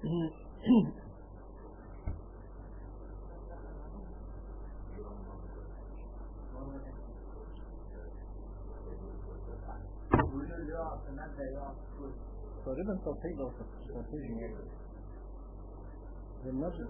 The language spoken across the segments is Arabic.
تقريبا توحيد أو توحيد بالنجم.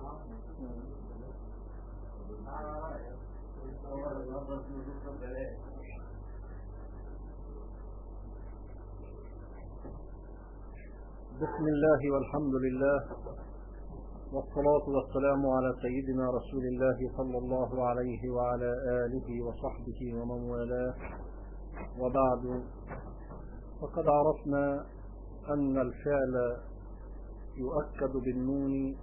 بسم الله والحمد لله والصلاة والسلام على سيدنا رسول الله صلى الله عليه وعلى آله وصحبه ومن والاه، وبعد، فقد عرفنا أن الفعل يؤكد بالنون،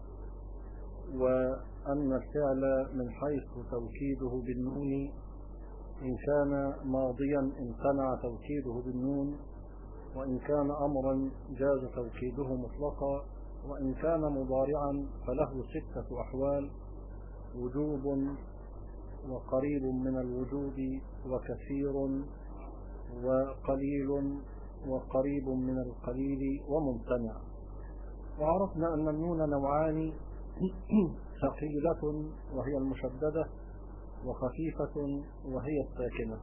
وأن الفعل من حيث توكيده بالنون إن كان ماضيا امتنع توكيده بالنون، وإن كان أمرا جاز توكيده مطلقا، وإن كان مضارعا فله 6 أحوال: وجوب، وقريب من الوجوب، وكثير، وقليل، وقريب من القليل، وممتنع. وعرفنا أن النون نوعان: ثقيلة وهي المشددة، وخفيفة وهي الساكنة،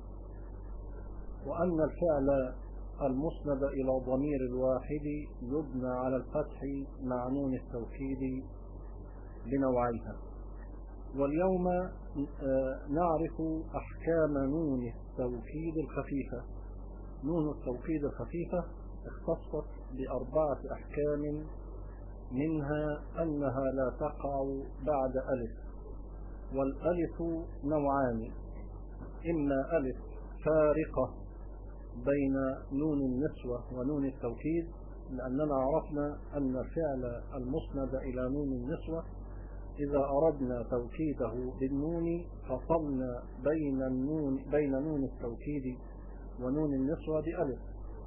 وأن الفعل المسند إلى ضمير الواحد يبنى على الفتح مع نون التوكيد بنوعيها. واليوم نعرف أحكام نون التوكيد الخفيفة. نون التوكيد الخفيفة اختصت ب4 أحكام، منها أنها لا تقع بعد ألف. والألف نوعان: إما ألف فارقة بين نون النسوة ونون التوكيد، لأننا عرفنا أن الفعل المسند إلى نون النسوة إذا أردنا توكيده بالنون فصلنا بين نون التوكيد ونون النسوة بألف.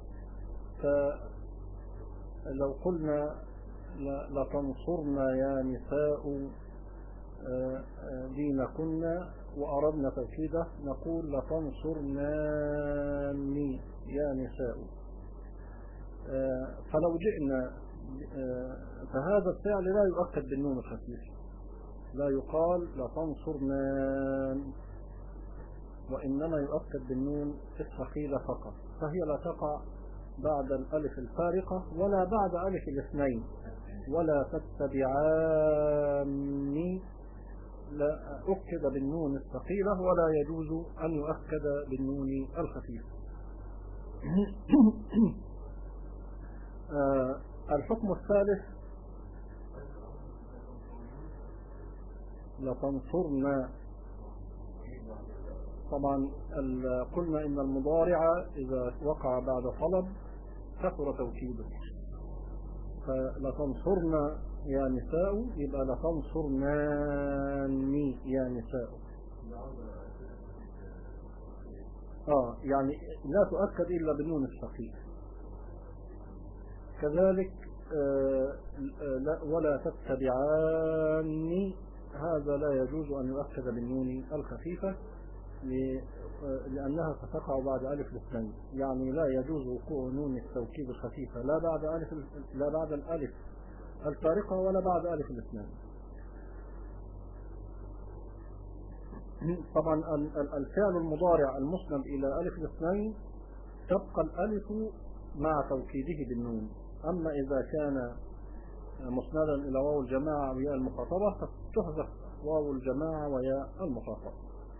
فلو قلنا لتنصرنا يا نساء دينكن وأردنا توكيده نقول لتنصرناني يا نساء. فلو جئنا فهذا الفعل لا يؤكد بالنون الخفيفة، لا يقال لتنصرنان، وإنما يؤكد بالنون الثقيلة فقط، فهي لا تقع بعد الألف الفارقة ولا بعد ألف الاثنين. ولا تتبعاني لا أؤكد بالنون الثقيلة، ولا يجوز أن يؤكد بالنون الخفيفة. الحكم الثالث: لتنصرنا. طبعا قلنا إن المضارع إذا وقع بعد طلب كثر توكيده، فلتنصرنا يا نساء يبقى لتنصرناني يا نساء. يعني لا تؤكد إلا بالنون الثقيل. كذلك ولا تتبعاني، هذا لا يجوز أن يؤكد بالنون الخفيفة لأنها ستقع بعد ألف الاثنين، يعني لا يجوز وقوع نون التوكيد الخفيفة لا بعد الألف الفارقة ولا بعد ألف الاثنين. طبعا الفعل المضارع المسند إلى ألف الاثنين تبقى الألف مع توكيده بالنون، أما إذا كان مسندا إلى واو الجماعة وياء المخاطبة فتحذف واو الجماعة وياء المخاطبة.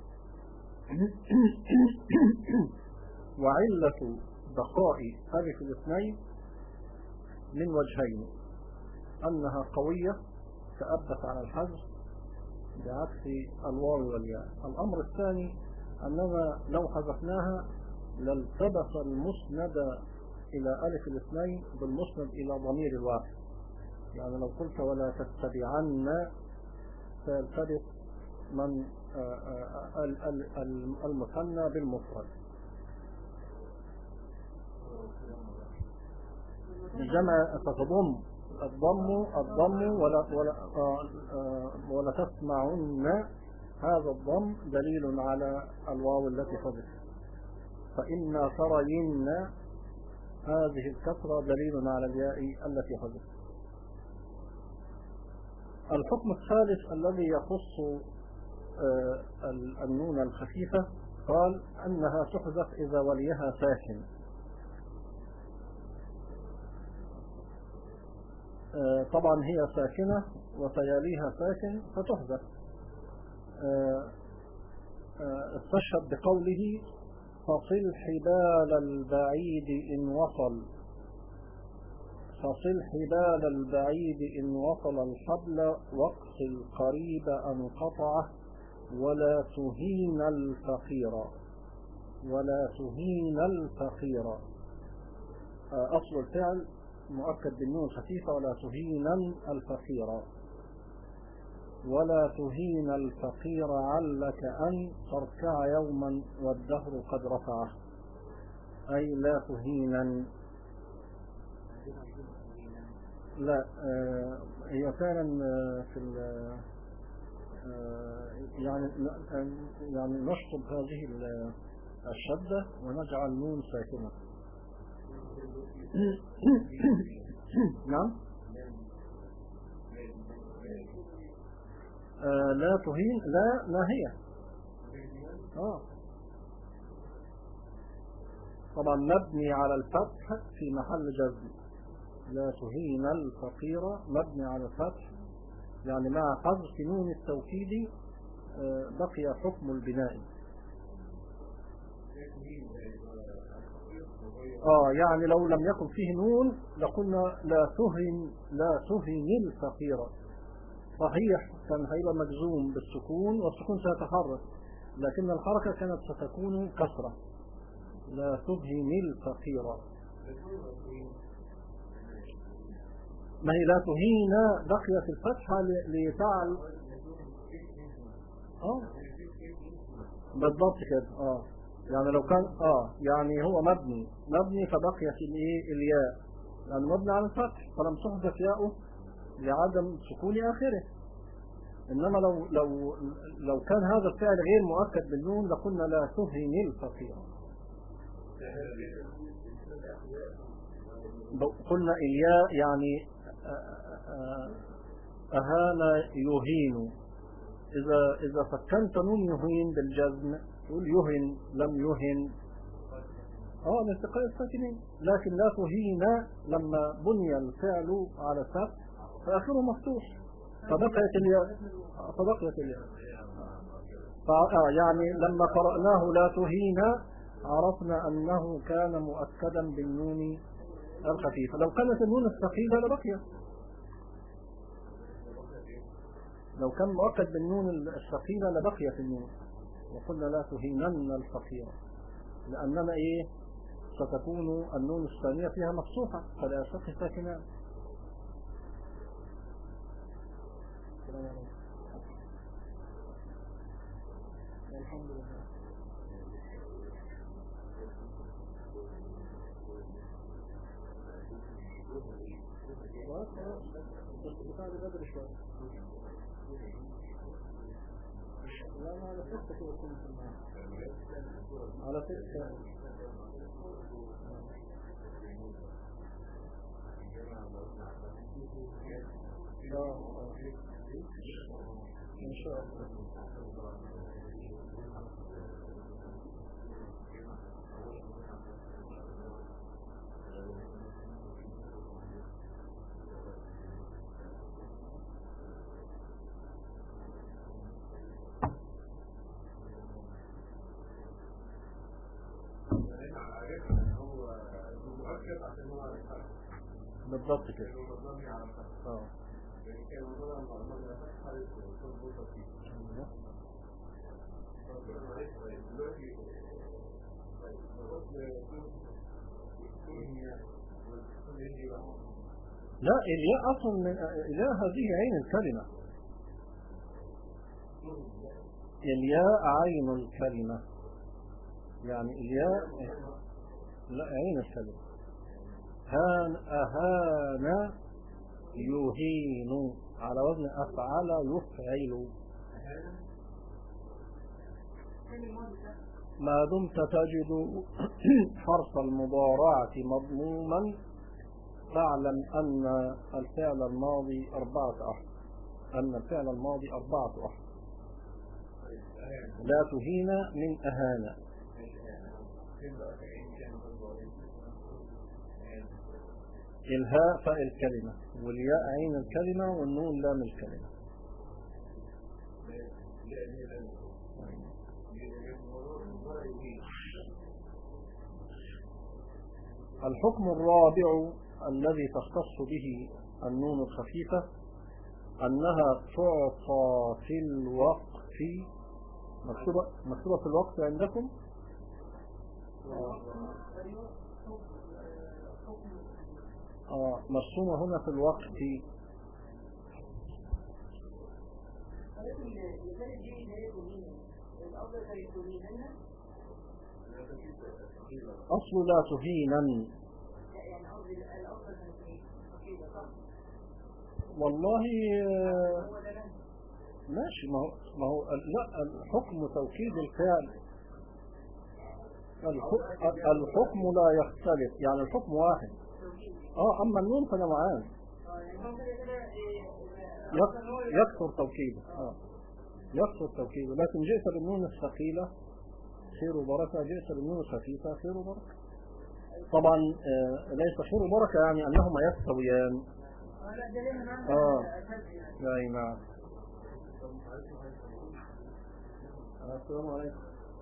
وعلة بقاء ألف الاثنين من وجهين: أنها قوية تأبت على الحذف بعكس الواو والياء. الأمر الثاني أننا لو حذفناها لالتبس المسند إلى ألف الاثنين بالمسند إلى ضمير الواحد، يعني لو قلت ولا تتبعن فيلتبس من المثنى بالمفرد. الجمع فتضم الضم ولا تسمعن، هذا الضم دليل على الواو التي حذفت. فإن ترين، هذه الكسرة دليل على الياء التي حذفت. الحكم الثالث الذي يخص النون الخفيفة قال أنها تحذف إذا وليها ساكن. طبعا هي ساكنة وتياليها ساكن فتحذف. استشهد بقوله فصل حبال البعيد إن وصل، فصل حبال البعيد إن وصل الحبل واقص القريب أن قطعه ولا تهين الفقير، ولا تهين الفقير. أصل الفعل مؤكد بالنون خفيفة ولا تهينا الفقير، ولا تهين الفقير علك أن تركع يوما والدهر قد رفعه، أي لا تهينا. لا هي فعلا في يعني نشطب هذه الشدة ونجعل نون ساكنة. نعم. لا تهين، لا ناهية. طبعا مبني على الفتح في محل جزم. لا تهين الفقير مبني على الفتح، يعني مع حذف نون التوكيد بقي حكم البناء. يعني لو لم يكن فيه نون لقلنا لا تهن الفقير. صحيح كان هيبقى مجزوم بالسكون والسكون سيتحرك، لكن الحركة كانت ستكون كسرة. لا تهن الفقير، ما هي لا تهين بقيت الفتحة لتعل. بالضبط كده. يعني لو كان يعني هو مبني فبقيت الياء، يعني مبني على الفتح فلم تحذف ياؤه لعدم سكون آخره. إنما لو كان هذا الفعل غير مؤكد بالنون لقلنا لا تهين الفقير. قلنا الياء يعني أهان يهين. إذا سكنت نون يهين بالجزم تقول يهن لم يهن لالتقاء الساكنين. لكن لا تهين لما بني الفعل على الفتح فآخره مفتوح فبقيت الياء. يعني لما قرأناه لا تهين عرفنا أنه كان مؤكدا بالنون الخفيفة. لو كانت النون الثقيلة لبقيت، لو كان مؤكد بالنون الثقيلة لبقيت النون، وقلنا لا تهينن الفقير، لأننا ستكون النون الثانية فيها مفتوحة فلا يشق ساكنان. الحمد لله. بتاع بدري شوية. لا ما على فكرة كده كنت على فكرة إن شاء الله. بالضبط كده. لا الياء اصلا الياء هذه عين الكلمة، الياء عين الكلمة، يعني الياء لا عين الكلمة. أهان يهين على وزن أفعل يفعل. ما دمت تجد حرف المضارعة مضموما فاعلم أن الفعل الماضي 4 أحرف. أن الفعل الماضي 4 أحرف. لا تهين من أهانة. الهاء فاء الكلمة، والياء عين الكلمة، والنون لام الكلمة. الحكم الرابع الذي تختص به النون الخفيفة أنها تعطى في الوقت. مكتوبة في الوقت عندكم؟ مرسومة هنا في الوقت. أصل لا تهينا. والله ماشي. ما هو لا، الحكم توكيد الفعل. الحكم لا يختلف، يعني الحكم واحد. أما النون فنوعان، يكثر توكيده. يكثر توكيده، لكن جئت بالنون الثقيلة خير وبركة، جئت بالنون الخفيفة خير وبركة. طبعا ليس خير وبركة يعني أنهما يستويان. أي نعم. السلام عليكم.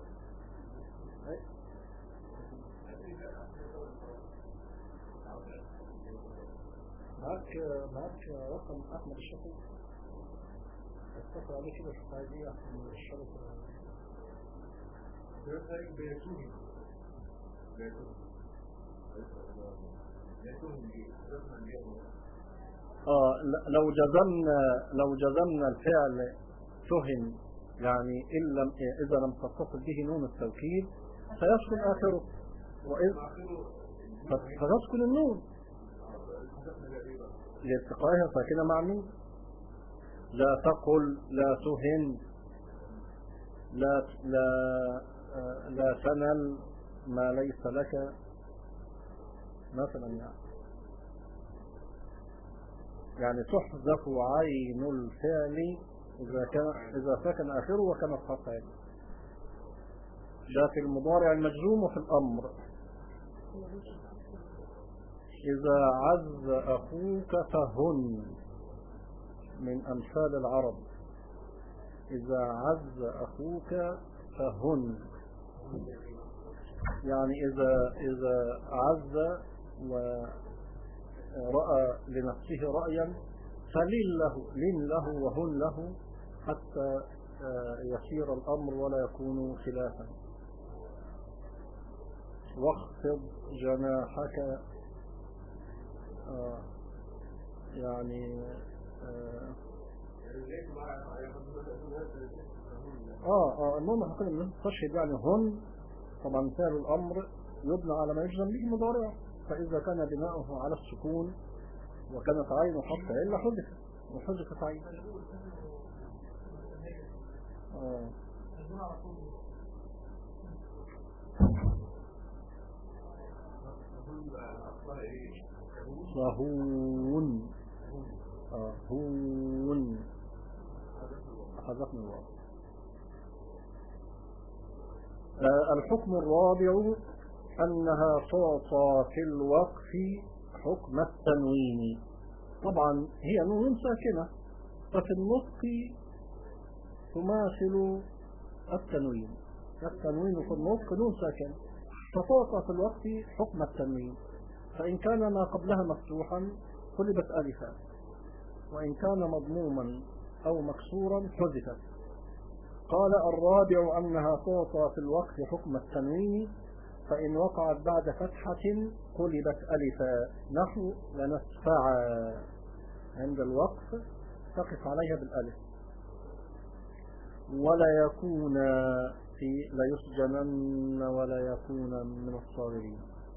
معك رقم أحمد الشقي، اتصل عليه كده في الحاجية من الشرطة. لو جزمنا الفعل تهم، يعني إذا لم تتصل به نون التوكيد سيسكن آخره، فتسكن النون لاتقائها ساكنة مع النون. لا تقل، لا تهن، لا تنل ما ليس لك مثلا. يعني تحذف عين الفعل إذا سكن آخره وكانت حرف عين. ده في المضارع المجزوم وفي الأمر. إذا عز أخوك فهن، من أمثال العرب. إذا عز أخوك فهن، يعني إذا عز ورأى لنفسه رأيا فلن له وهن له حتى يسير الأمر ولا يكون خلافا. واخفض جناحك، يعني المهم هقول تشهد يعني هن. طبعا فعل الأمر يبنى على ما يجزم به مضارع، فإذا كان بناؤه على السكون وكانت عين حرف إلا حذفت عين. صهون. هون حذفنا الواو. الحكم الرابع أنها تعطى في الوقف حكم التنوين. طبعا هي نون ساكنة، ففي النطق تماثل التنوين. التنوين في النطق نون ساكنة، فتعطى في الوقف حكم التنوين. فإن كان ما قبلها مفتوحا قلبت ألفا، وإن كان مضموما أو مكسورا حذفت. قال الرابع أنها تعطى في الوقف حكم التنوين، فإن وقعت بعد فتحة قلبت ألفا، نحو لنسفعا. عند الوقف تقف عليها بالألف. ولا يكون في ليسجنن ولا يكون من الصاغرين.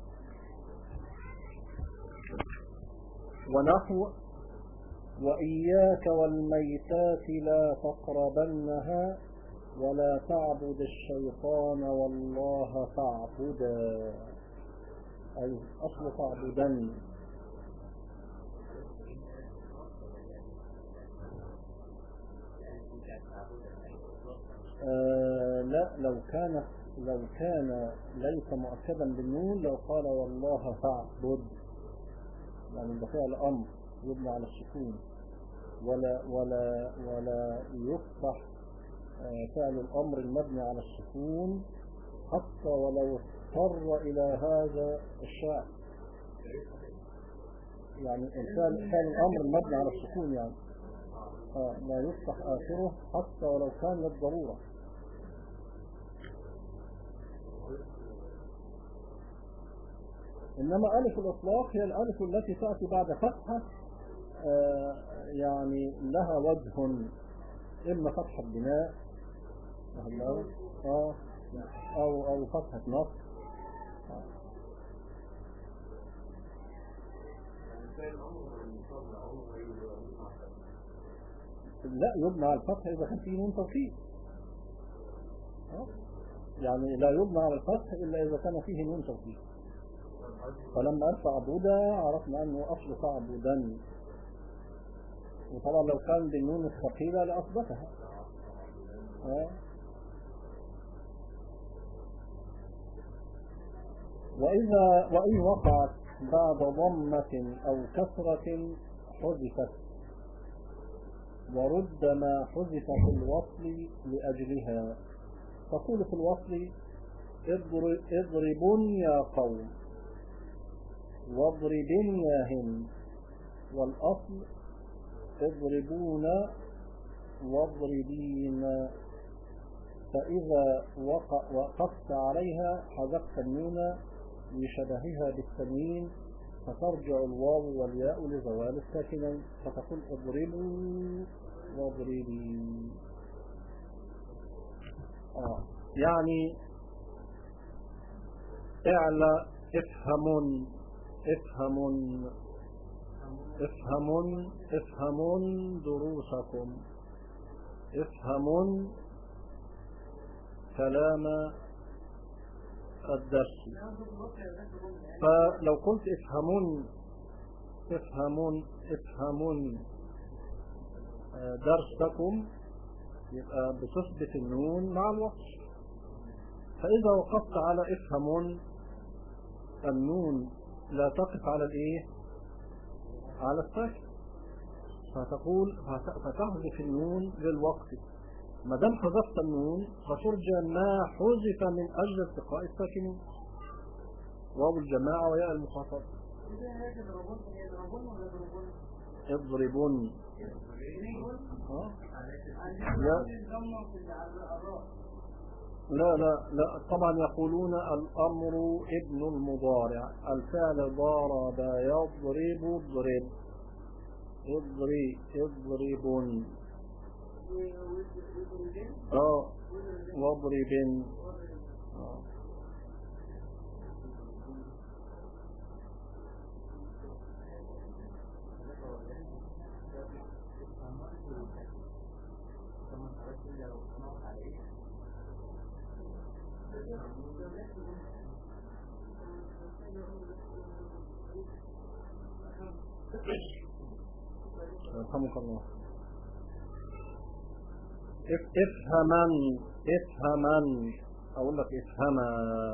ونحو وإياك والميتات لا تقربنها ولا تعبد الشيطان والله فاعبدا، أي أصل تعبدن. لا، لو كان ليس مؤكدا بالنون لو قال والله فاعبد، يعني ده فعل امر يبنى على السكون، ولا يفتح فعل الامر المبني على السكون حتى ولو اضطر الى هذا الشعر. يعني فعل الامر المبني على السكون يعني لا يفتح اخره حتى ولو كان للضروره. انما الف الاطلاق هي الالف التي تاتي بعد فتحه يعني لها وجه، اما فتحه بناء او فتحه نصب. لا، يبنى على الفتح اذا كان فيه نون توكيد. يعني لا يبنى على الفتح الا اذا كان فيه نون توكيد. فلما قال فاعبدا عرفنا انه اصل فاعبدا، وطبعا لو كان بالنون الثقيله لاثبتها. وإن وقعت بعد ضمة أو كسرة حذفت، ورد ما حذف في الوصل لأجلها. تقول في الوصل اضربن يا قوم، واضربن يا هند، والأصل اضربون واضربين. فإذا وقفت عليها حذفت النون لشبهها بالتنوين، فترجع الواو والياء لزوال الساكنين، فتقول اضربوا واضربي. يعني اعلى افهمون افهمون افهمون افهمون دروسكم، افهمون كلام الدرس. فلو قلت افهمون افهمون افهمون درسكم يبقى بتثبت النون مع الوصف. فإذا وقفت على افهمون النون لا تقف على الايه؟ على الساكن، فتقول فتحذف النون للوقت. ما دام حذفت النون فترجى ما حذف من اجل التقاء الساكنين، واو الجماعه وياء المخاطبه. اضربون لا طبعا يقولون الامر ابن المضارع، الفعل ضرب يضرب اضرب اضربون واضربن. رحمك الله. افهمن اقول لك افهما،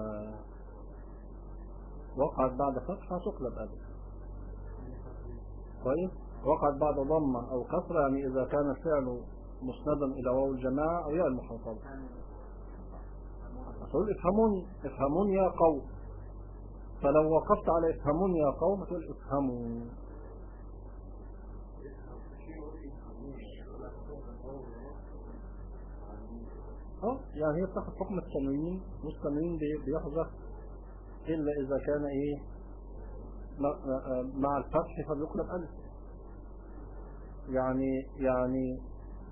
وقعت بعد فتحه تقلب الف. كويس. وقعت بعد ضمه او كسره، يعني اذا كان الفعل مسندا الى واو الجماعه او ياء المخاطبه. تقول افهمون يا قوم، فلو وقفت على افهمون يا قوم تقول افهموا. يعني هي بتاخد حكم التنوين، والتنوين بيحذف الا اذا كان ايه مع الفتح فبيقلب الف. يعني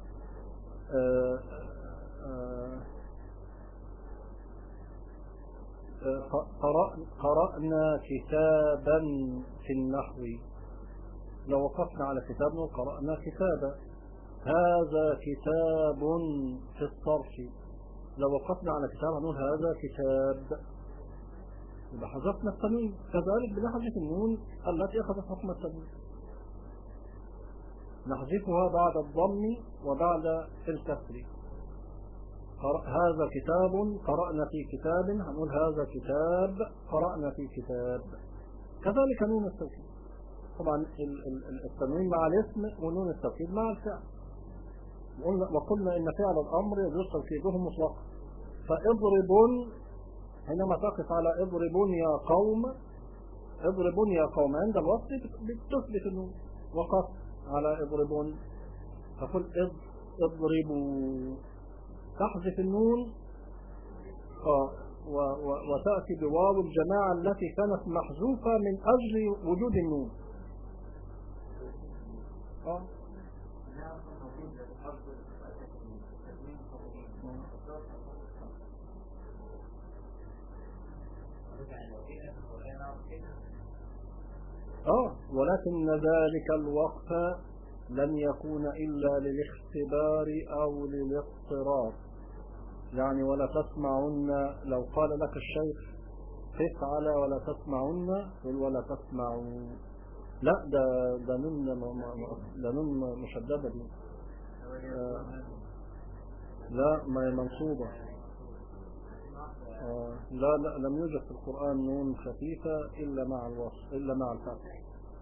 قرأنا كتابا في النحو، لو وقفنا على كتاب قرأنا كتابا. هذا كتاب في الصرف، لو وقفنا على كتاب هنقول هذا كتاب، يبقى حذفنا التنوين. كذلك بنحذف النون التي أخذت حكم التنوين، نحذفها بعد الضم وبعد الكسر. هذا كتاب قرأنا في كتاب، هنقول هذا كتاب قرأنا في كتاب. كذلك نون التوكيد، طبعا التنوين مع الاسم ونون التوكيد مع الفعل. وقلنا إن فعل الأمر يجوز توكيده مطلقا. فاضربون حينما تقف على اضربون يا قوم، اضربون يا قوم عند الوصف بتثبت النون، وقف على اضربون تقول اضربوا، تحذف النون وتأتي بواو الجماعة التي كانت محذوفة من أجل وجود النون. ولكن ذلك الوقف لن يكون إلا للاختبار أو للاضطرار. يعني ولا تسمعن، لو قال لك الشيخ تفعل ولا تسمعن قل ولا تسمعوا، لا ده نون مشددة دي. لا، ما هي منصوبة. لا لم يوجد في القرآن نون خفيفة إلا مع الوصف، إلا مع الفتح.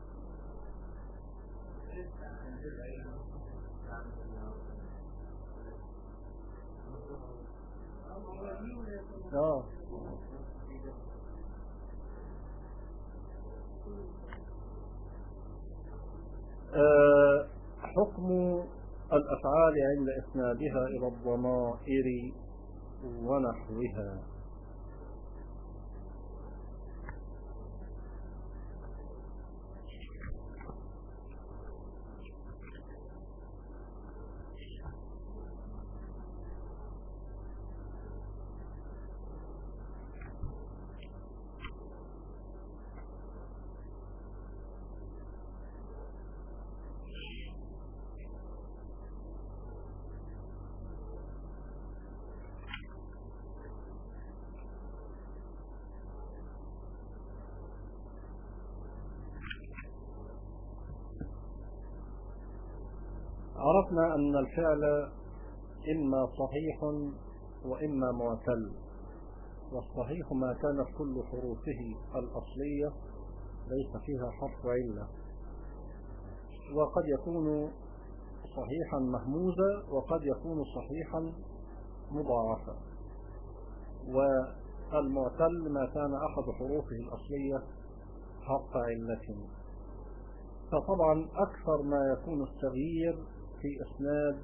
حكم الأفعال عند إسنادها إلى الضمائر ونحوها. عرفنا أن الفعل إما صحيح وإما معتل، والصحيح ما كانت كل حروفه الأصلية ليس فيها حرف علة، وقد يكون صحيحا مهموزا وقد يكون صحيحا مضاعفا. والمعتل ما كان أحد حروفه الأصلية حرف علة. فطبعا أكثر ما يكون التغيير في إسناد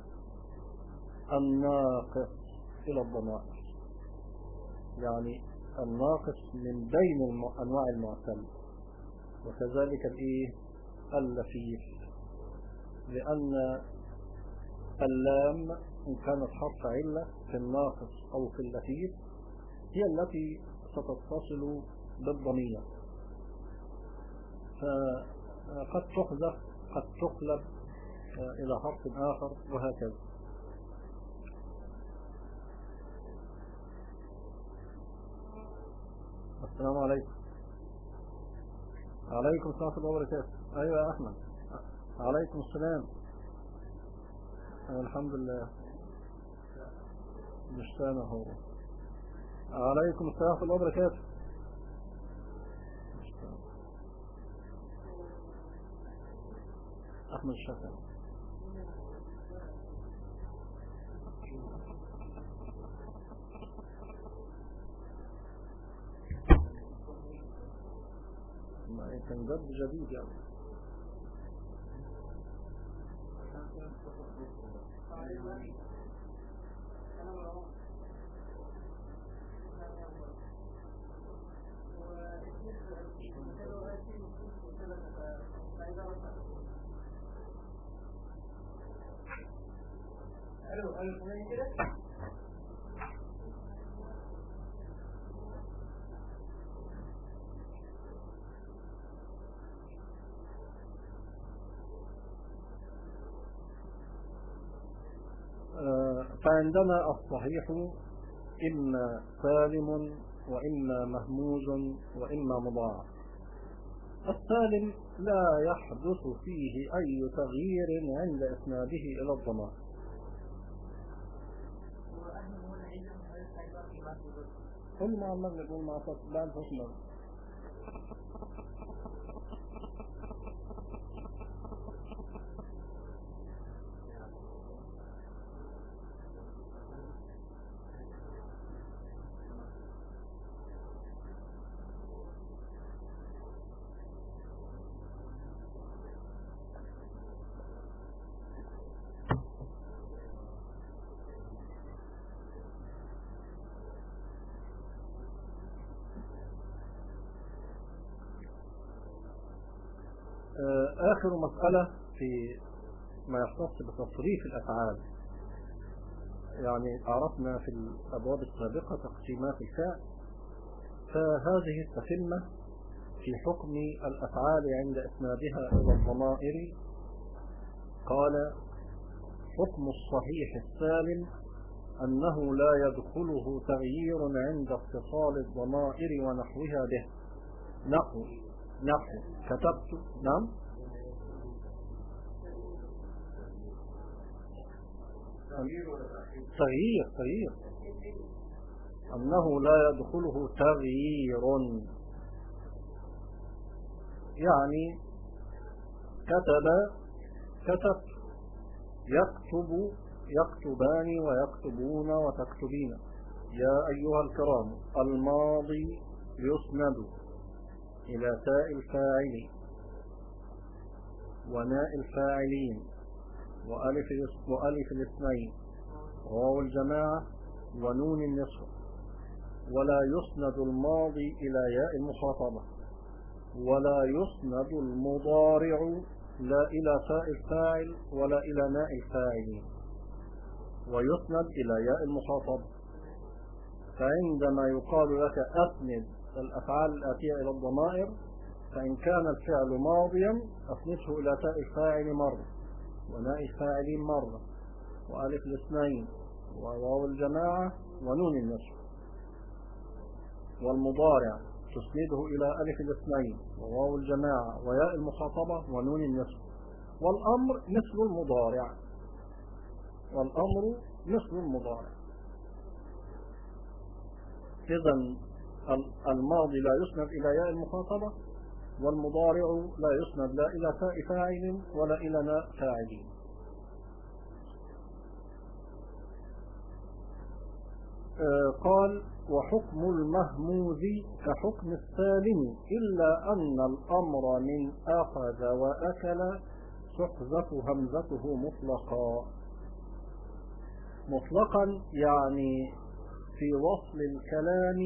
الناقص إلى الضمائر، يعني الناقص من بين أنواع المعتل، وكذلك اللفيف، لأن اللام إن كانت حرف علة في الناقص أو في اللفيف هي التي ستتصل بالضمير، فقد تحذف قد تقلب إلى حرف آخر وهكذا. السلام عليكم. عليكم السلام ورحمة الله وبركاته. أيوة يا أحمد. عليكم السلام. الحمد لله. مش سامع هو. عليكم السلام ورحمة الله وبركاته. أحمد الشافعي. كان جد جديد يعني. فعندنا الصحيح إما سالم وإما مهموز وإما مضاعف. السالم لا يحدث فيه أي تغيير عند إسناده إلى الضمائر. كل مع المغرب قول مع بعد فصل المغرب. آخر مسألة في ما يختص بتصريف الأفعال. يعني عرفنا في الأبواب السابقة تقسيمات الفعل، فهذه التتمة في حكم الأفعال عند إسنادها إلى الضمائر. قال: حكم الصحيح السالم أنه لا يدخله تغيير عند اتصال الضمائر ونحوها به. نحو كتبت. نعم. تغيير أنه لا يدخله تغيير، يعني كتبت، يكتبان ويكتبون وتكتبين. يا أيها الكرام، الماضي يسند إلى تاء الفاعل وناء الفاعلين وألف الاثنين وواو الجماعة ونون النسوة، ولا يسند الماضي إلى ياء المخاطبة، ولا يسند المضارع لا إلى تاء الفاعل ولا إلى ناء الفاعلين، ويسند إلى ياء المخاطبة. فعندما يقال لك أسند الأفعال الآتية إلى الضمائر، فإن كان الفعل ماضيا أسنده إلى تاء الفاعل مرة وناء الفاعلين مرة وألف الاثنين وواو الجماعة ونون النسوة. والمضارع تسنده إلى ألف الاثنين وواو الجماعة وياء المخاطبة ونون النسوة. والأمر مثل المضارع. إذن الماضي لا يسند إلى ياء المخاطبة، والمضارع لا يسند لا إلى تاء فاعل ولا إلى ناء فاعلين. قال: وحكم المهموز كحكم السالم، إلا أن الأمر من أخذ وأكل تحذف همزته مطلقا، يعني في وصل الكلام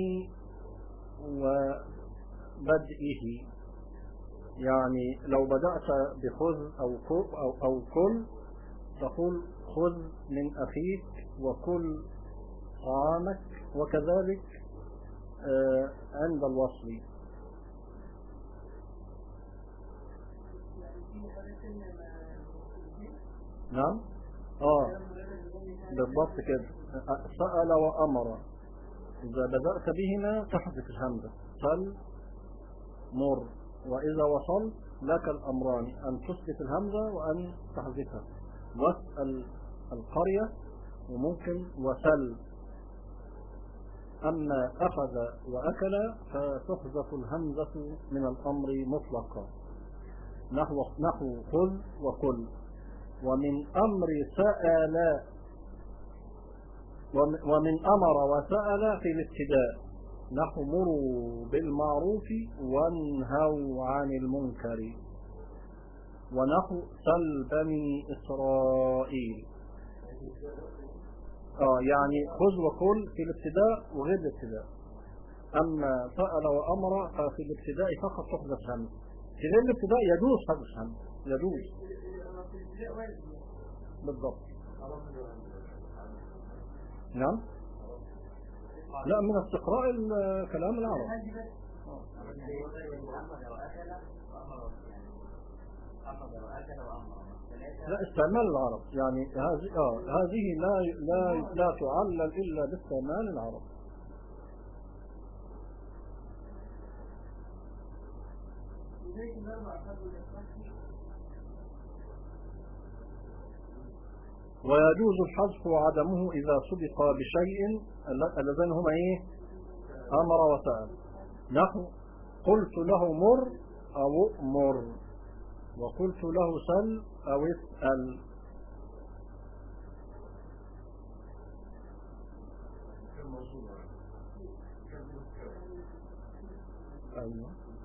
وبدئه. يعني لو بدأت بخذ أو كل، تقول خذ من أخيك وكل طعامك، وكذلك عند الوصل. نعم. بالضبط كده. سأل وأمر، إذا بدأت بهما تحذف الهمزة. سل، مر. وإذا وصلت لك الأمران، أن تثبت الهمزة وأن تحذفها. واسأل القرية، وممكن وسل. أما أخذ وأكل فتحذف الهمزة من الأمر مطلقا، نحو خذ وكل. ومن أمر سأل ومن أمر وسأل في الابتداء، نحو مروا بالمعروف وانهوا عن المنكر، ونحو سل بني إسرائيل. يعني خذ وكل في الابتداء وغير الابتداء. أما سأل وأمر ففي الابتداء فقط تحذف همزة، في غير الابتداء يجوز حذف همزة، يجوز. بالضبط. نعم. لا، من استقراء كلام العرب. لا، استعمال العرب، يعني هذه لا تعلل إلا باستعمال العرب. ويجوز الحذف وعدمه إذا سبق بشيء اللذان هما إيه؟ أمر وسأل. نحو قلت له مر أو أمر، وقلت له سل أو اسأل. أيوة.